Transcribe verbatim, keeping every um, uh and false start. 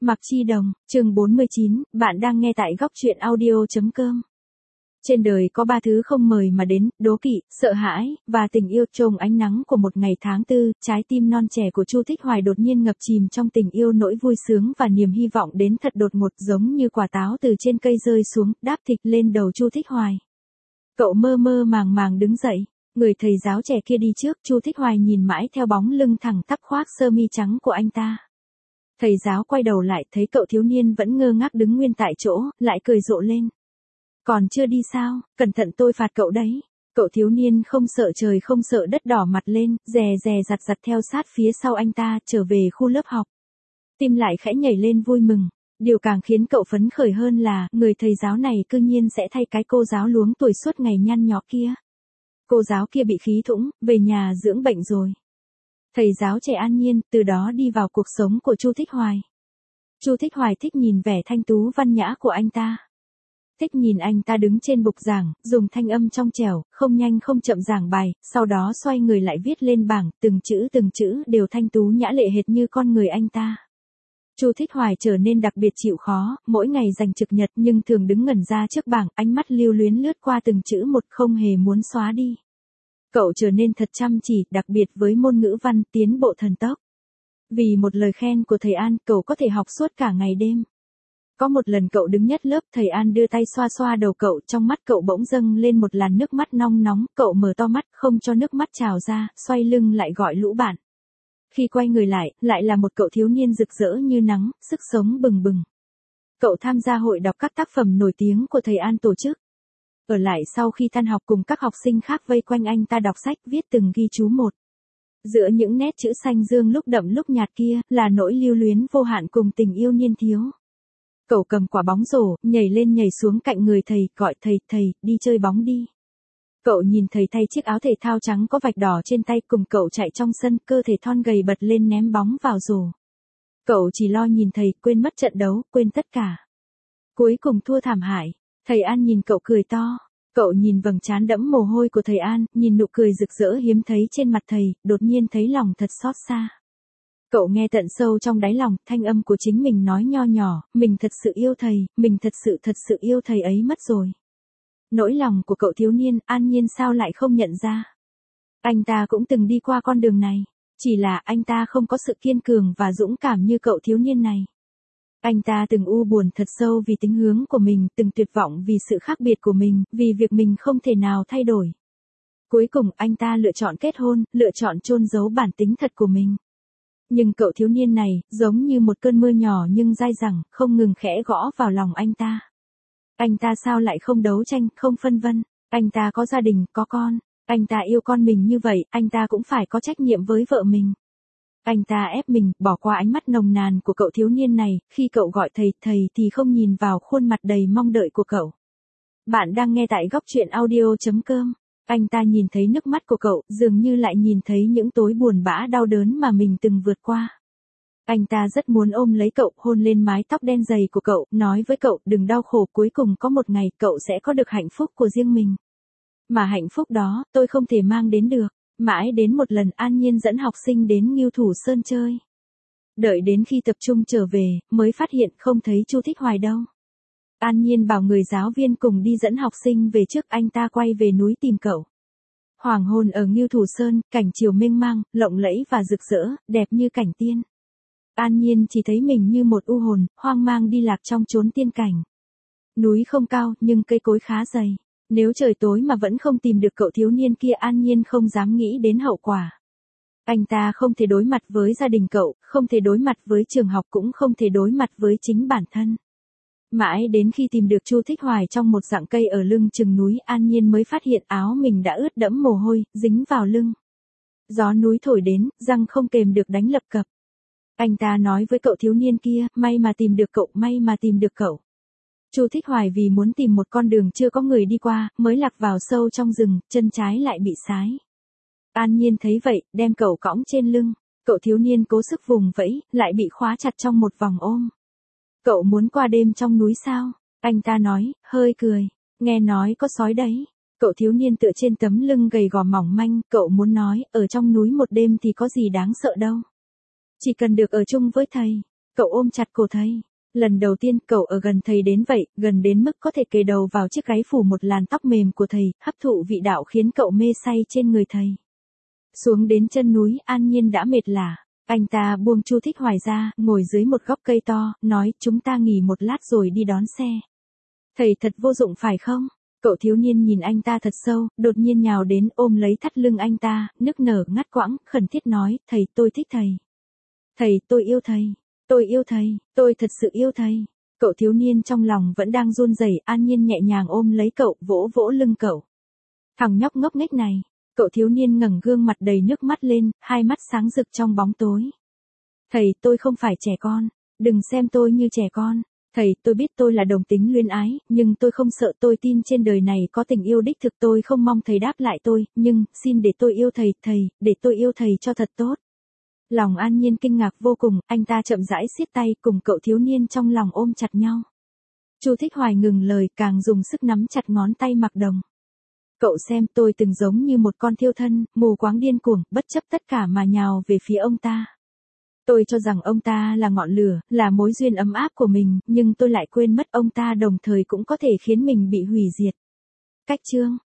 Mạc Chi Đồng, chương bốn mươi chín, bạn đang nghe tại góc truyện audio chấm com. Trên đời có ba thứ không mời mà đến, đố kỵ, sợ hãi, và tình yêu. Trong ánh nắng của một ngày tháng tư, trái tim non trẻ của Chu Thích Hoài đột nhiên ngập chìm trong tình yêu, nỗi vui sướng và niềm hy vọng đến thật đột ngột, giống như quả táo từ trên cây rơi xuống, đáp thịch lên đầu Chu Thích Hoài. Cậu mơ mơ màng màng đứng dậy, người thầy giáo trẻ kia đi trước. Chu Thích Hoài nhìn mãi theo bóng lưng thẳng tắp khoác sơ mi trắng của anh ta. Thầy giáo quay đầu lại, thấy cậu thiếu niên vẫn ngơ ngác đứng nguyên tại chỗ, lại cười rộ lên. Còn chưa đi sao, cẩn thận tôi phạt cậu đấy. Cậu thiếu niên không sợ trời không sợ đất đỏ mặt lên, dè dè giặt giặt theo sát phía sau anh ta, trở về khu lớp học. Tim lại khẽ nhảy lên vui mừng. Điều càng khiến cậu phấn khởi hơn là, người thầy giáo này cư nhiên sẽ thay cái cô giáo luống tuổi suốt ngày nhăn nhó kia. Cô giáo kia bị khí thủng, về nhà dưỡng bệnh rồi. Thầy giáo trẻ an nhiên, từ đó đi vào cuộc sống của Chu Thích Hoài. Chu Thích Hoài thích nhìn vẻ thanh tú văn nhã của anh ta. Thích nhìn anh ta đứng trên bục giảng, dùng thanh âm trong trẻo, không nhanh không chậm giảng bài, sau đó xoay người lại viết lên bảng, từng chữ từng chữ đều thanh tú nhã lệ hệt như con người anh ta. Chu Thích Hoài trở nên đặc biệt chịu khó, mỗi ngày dành trực nhật nhưng thường đứng ngẩn ra trước bảng, ánh mắt lưu luyến lướt qua từng chữ một, không hề muốn xóa đi. Cậu trở nên thật chăm chỉ, đặc biệt với môn ngữ văn, tiến bộ thần tốc. Vì một lời khen của thầy An, cậu có thể học suốt cả ngày đêm. Có một lần cậu đứng nhất lớp, thầy An đưa tay xoa xoa đầu cậu, trong mắt cậu bỗng dâng lên một làn nước mắt nong nóng, cậu mở to mắt, không cho nước mắt trào ra, xoay lưng lại gọi lũ bạn. Khi quay người lại, lại là một cậu thiếu niên rực rỡ như nắng, sức sống bừng bừng. Cậu tham gia hội đọc các tác phẩm nổi tiếng của thầy An tổ chức. Ở lại sau khi tan học cùng các học sinh khác vây quanh anh ta đọc sách, viết từng ghi chú một. Giữa những nét chữ xanh dương lúc đậm lúc nhạt kia, là nỗi lưu luyến vô hạn cùng tình yêu niên thiếu. Cậu cầm quả bóng rổ, nhảy lên nhảy xuống cạnh người thầy, gọi thầy, thầy, đi chơi bóng đi. Cậu nhìn thầy thay chiếc áo thể thao trắng có vạch đỏ trên tay, cùng cậu chạy trong sân, cơ thể thon gầy bật lên ném bóng vào rổ. Cậu chỉ lo nhìn thầy, quên mất trận đấu, quên tất cả. Cuối cùng thua thảm hại. Thầy An nhìn cậu cười to. Cậu nhìn vầng trán đẫm mồ hôi của thầy An, nhìn nụ cười rực rỡ hiếm thấy trên mặt thầy, đột nhiên thấy lòng thật xót xa. Cậu nghe tận sâu trong đáy lòng, thanh âm của chính mình nói nho nhỏ, mình thật sự yêu thầy, mình thật sự thật sự yêu thầy ấy mất rồi. Nỗi lòng của cậu thiếu niên, an nhiên sao lại không nhận ra. Anh ta cũng từng đi qua con đường này, chỉ là anh ta không có sự kiên cường và dũng cảm như cậu thiếu niên này. Anh ta từng u buồn thật sâu vì tính hướng của mình, từng tuyệt vọng vì sự khác biệt của mình, vì việc mình không thể nào thay đổi. Cuối cùng anh ta lựa chọn kết hôn, lựa chọn chôn giấu bản tính thật của mình. Nhưng cậu thiếu niên này, giống như một cơn mưa nhỏ nhưng dai dẳng, không ngừng khẽ gõ vào lòng anh ta. Anh ta sao lại không đấu tranh, không phân vân, anh ta có gia đình, có con, anh ta yêu con mình như vậy, anh ta cũng phải có trách nhiệm với vợ mình. Anh ta ép mình, bỏ qua ánh mắt nồng nàn của cậu thiếu niên này, khi cậu gọi thầy, thầy thì không nhìn vào khuôn mặt đầy mong đợi của cậu. Bạn đang nghe tại góc truyện audio chấm com. Anh ta nhìn thấy nước mắt của cậu, dường như lại nhìn thấy những tối buồn bã đau đớn mà mình từng vượt qua. Anh ta rất muốn ôm lấy cậu, hôn lên mái tóc đen dày của cậu, nói với cậu, đừng đau khổ, cuối cùng có một ngày cậu sẽ có được hạnh phúc của riêng mình. Mà hạnh phúc đó, tôi không thể mang đến được. Mãi đến một lần An Nhiên dẫn học sinh đến Ngưu Thủ Sơn chơi. Đợi đến khi tập trung trở về, mới phát hiện không thấy Chu Thích Hoài đâu. An Nhiên bảo người giáo viên cùng đi dẫn học sinh về trước, anh ta quay về núi tìm cậu. Hoàng hôn ở Ngưu Thủ Sơn, cảnh chiều mênh mang, lộng lẫy và rực rỡ, đẹp như cảnh tiên. An Nhiên chỉ thấy mình như một u hồn, hoang mang đi lạc trong chốn tiên cảnh. Núi không cao, nhưng cây cối khá dày. Nếu trời tối mà vẫn không tìm được cậu thiếu niên kia, An Nhiên không dám nghĩ đến hậu quả. Anh ta không thể đối mặt với gia đình cậu, không thể đối mặt với trường học, cũng không thể đối mặt với chính bản thân. Mãi đến khi tìm được Chu Thích Hoài trong một rặng cây ở lưng chừng núi, An Nhiên mới phát hiện áo mình đã ướt đẫm mồ hôi, dính vào lưng. Gió núi thổi đến, răng không kềm được đánh lập cập. Anh ta nói với cậu thiếu niên kia, may mà tìm được cậu, may mà tìm được cậu. Chu Thích Hoài vì muốn tìm một con đường chưa có người đi qua, mới lạc vào sâu trong rừng, chân trái lại bị sái. An Nhiên thấy vậy, đem cậu cõng trên lưng. Cậu thiếu niên cố sức vùng vẫy, lại bị khóa chặt trong một vòng ôm. Cậu muốn qua đêm trong núi sao? Anh ta nói, hơi cười. Nghe nói có sói đấy. Cậu thiếu niên tựa trên tấm lưng gầy gò mỏng manh, cậu muốn nói, ở trong núi một đêm thì có gì đáng sợ đâu. Chỉ cần được ở chung với thầy. Cậu ôm chặt cổ thầy. Lần đầu tiên cậu ở gần thầy đến vậy, gần đến mức có thể kề đầu vào chiếc gáy phủ một làn tóc mềm của thầy, hấp thụ vị đạo khiến cậu mê say trên người thầy. Xuống đến chân núi, An Nhiên đã mệt lả. Anh ta buông Chu Thích Hoài ra, ngồi dưới một gốc cây to, nói chúng ta nghỉ một lát rồi đi đón xe. Thầy thật vô dụng phải không? Cậu thiếu niên nhìn anh ta thật sâu, đột nhiên nhào đến ôm lấy thắt lưng anh ta, nức nở ngắt quãng, khẩn thiết nói, thầy tôi thích thầy. Thầy tôi yêu thầy. Tôi yêu thầy, tôi thật sự yêu thầy. Cậu thiếu niên trong lòng vẫn đang run rẩy, An Nhiên nhẹ nhàng ôm lấy cậu, vỗ vỗ lưng cậu. Thằng nhóc ngốc nghếch này. Cậu thiếu niên ngẩng gương mặt đầy nước mắt lên, hai mắt sáng rực trong bóng tối. Thầy, tôi không phải trẻ con. Đừng xem tôi như trẻ con. Thầy, tôi biết tôi là đồng tính luyến ái, nhưng tôi không sợ, tôi tin trên đời này có tình yêu đích thực, tôi không mong thầy đáp lại tôi, nhưng, xin để tôi yêu thầy, thầy, để tôi yêu thầy cho thật tốt. Lòng An Nhiên kinh ngạc vô cùng, anh ta chậm rãi siết tay cùng cậu thiếu niên trong lòng ôm chặt nhau. Chu Thích Hoài ngừng lời, càng dùng sức nắm chặt ngón tay Mạc Đồng. Cậu xem, tôi từng giống như một con thiêu thân, mù quáng điên cuồng, bất chấp tất cả mà nhào về phía ông ta. Tôi cho rằng ông ta là ngọn lửa, là mối duyên ấm áp của mình, nhưng tôi lại quên mất ông ta đồng thời cũng có thể khiến mình bị hủy diệt. Cách chương